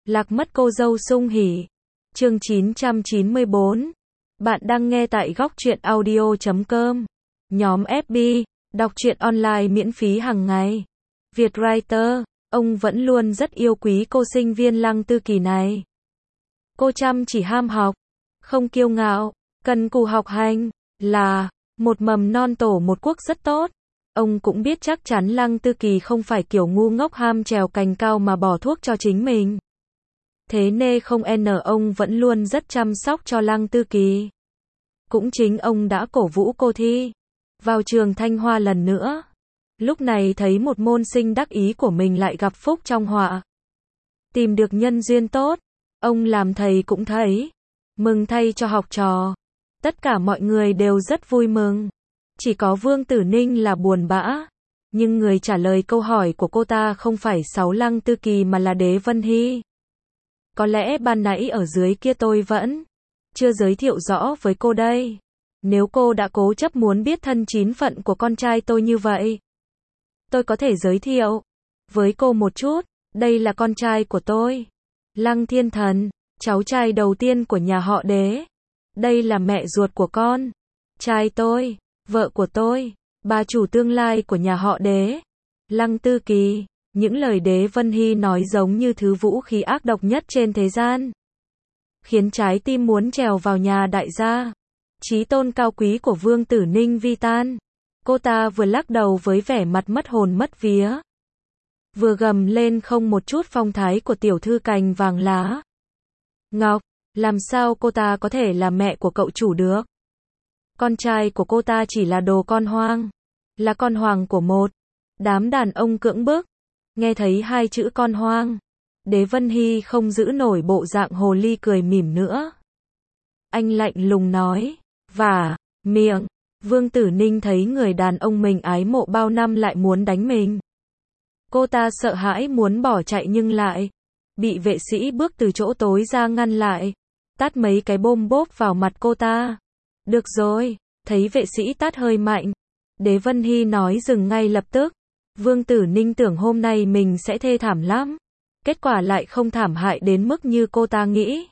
Lạc mất cô dâu sung hỉ. Chương 994. Bạn đang nghe tại góc truyện audio.com. Nhóm FB, đọc truyện online miễn phí hàng ngày. Vietwriter, ông vẫn luôn rất yêu quý cô sinh viên Lăng Tư Kỳ này. Cô chăm chỉ ham học, không kiêu ngạo, cần cù học hành, là một mầm non tổ một quốc rất tốt. Ông cũng biết chắc chắn Lăng Tư Kỳ không phải kiểu ngu ngốc ham trèo cành cao mà bỏ thuốc cho chính mình. Thế nên không ông vẫn luôn rất chăm sóc cho Lăng Tư Kỳ. Cũng chính ông đã cổ vũ cô thi vào trường Thanh Hoa lần nữa. Lúc này thấy một môn sinh đắc ý của mình lại gặp phúc trong họa. Tìm được nhân duyên tốt, ông làm thầy cũng thấy mừng thay cho học trò. Tất cả mọi người đều rất vui mừng. Chỉ có Vương Tử Ninh là buồn bã. Nhưng người trả lời câu hỏi của cô ta không phải Sáu Lăng Tư Kỳ mà là Đế Vân Hy. Có lẽ ban nãy ở dưới kia tôi vẫn chưa giới thiệu rõ với cô đây. Nếu cô đã cố chấp muốn biết thân chín phận của con trai tôi như vậy, tôi có thể giới thiệu với cô một chút. Đây là con trai của tôi, Lăng Thiên Thần, cháu trai đầu tiên của nhà họ Đế. Đây là mẹ ruột của con trai tôi, vợ của tôi, bà chủ tương lai của nhà họ Đế, Lăng Tư Kỳ. Những lời Đế Vân Hy nói giống như thứ vũ khí ác độc nhất trên thế gian, khiến trái tim muốn trèo vào nhà đại gia, chí tôn cao quý của Vương Tử Ninh vi tan. Cô ta vừa lắc đầu với vẻ mặt mất hồn mất vía, vừa gầm lên không một chút phong thái của tiểu thư cành vàng lá ngọc. Làm sao cô ta có thể là mẹ của cậu chủ được? Con trai của cô ta chỉ là đồ con hoang, là con hoang của một đám đàn ông cưỡng bức. Nghe thấy hai chữ con hoang, Đế Vân Hy không giữ nổi bộ dạng hồ ly cười mỉm nữa. Anh lạnh lùng nói, và miệng. Vương Tử Ninh thấy người đàn ông mình ái mộ bao năm lại muốn đánh mình. Cô ta sợ hãi muốn bỏ chạy nhưng lại bị vệ sĩ bước từ chỗ tối ra ngăn lại, tát mấy cái bôm bốp vào mặt cô ta. Được rồi, thấy vệ sĩ tát hơi mạnh, Đế Vân Hy nói dừng ngay lập tức. Vương Tử Ninh tưởng hôm nay mình sẽ thê thảm lắm. Kết quả lại không thảm hại đến mức như cô ta nghĩ.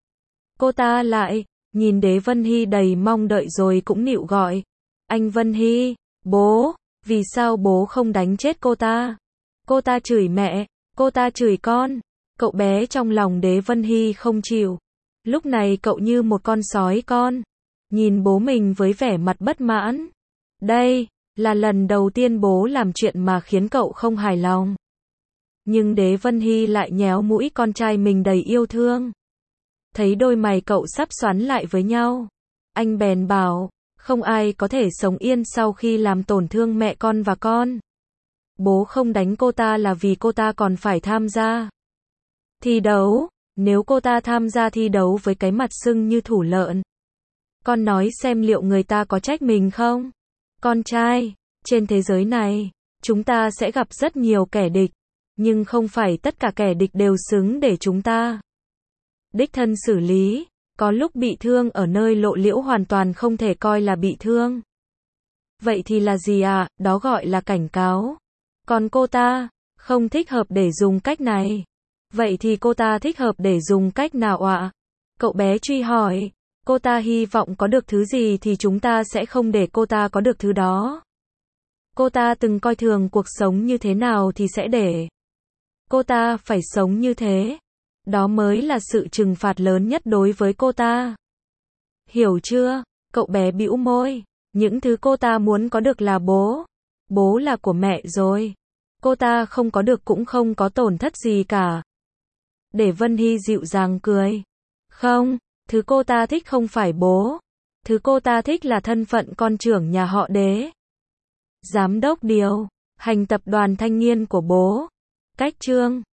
Cô ta lại nhìn Đế Vân Hy đầy mong đợi rồi cũng nịu gọi. Anh Vân Hy, bố, vì sao bố không đánh chết cô ta? Cô ta chửi mẹ, cô ta chửi con. Cậu bé trong lòng Đế Vân Hy không chịu. Lúc này cậu như một con sói con, nhìn bố mình với vẻ mặt bất mãn. Đây là lần đầu tiên bố làm chuyện mà khiến cậu không hài lòng. Nhưng Đế Vân Hy lại nhéo mũi con trai mình đầy yêu thương. Thấy đôi mày cậu sắp xoắn lại với nhau, anh bèn bảo, không ai có thể sống yên sau khi làm tổn thương mẹ con và con. Bố không đánh cô ta là vì cô ta còn phải tham gia thi đấu. Nếu cô ta tham gia thi đấu với cái mặt sưng như thủ lợn, con nói xem liệu người ta có trách mình không? Con trai, trên thế giới này, chúng ta sẽ gặp rất nhiều kẻ địch, nhưng không phải tất cả kẻ địch đều xứng để chúng ta đích thân xử lý. Có lúc bị thương ở nơi lộ liễu hoàn toàn không thể coi là bị thương. Vậy thì là gì ạ? Đó gọi là cảnh cáo. Còn cô ta không thích hợp để dùng cách này. Vậy thì cô ta thích hợp để dùng cách nào ạ? Cậu bé truy hỏi. Cô ta hy vọng có được thứ gì thì chúng ta sẽ không để cô ta có được thứ đó. Cô ta từng coi thường cuộc sống như thế nào thì sẽ để cô ta phải sống như thế. Đó mới là sự trừng phạt lớn nhất đối với cô ta. Hiểu chưa? Cậu bé bĩu môi. Những thứ cô ta muốn có được là bố. Bố là của mẹ rồi. Cô ta không có được cũng không có tổn thất gì cả. Để Vân Hy dịu dàng cười. Không, thứ cô ta thích không phải bố. Thứ cô ta thích là thân phận con trưởng nhà họ Đế, giám đốc điều hành tập đoàn thanh niên của bố. Cách chương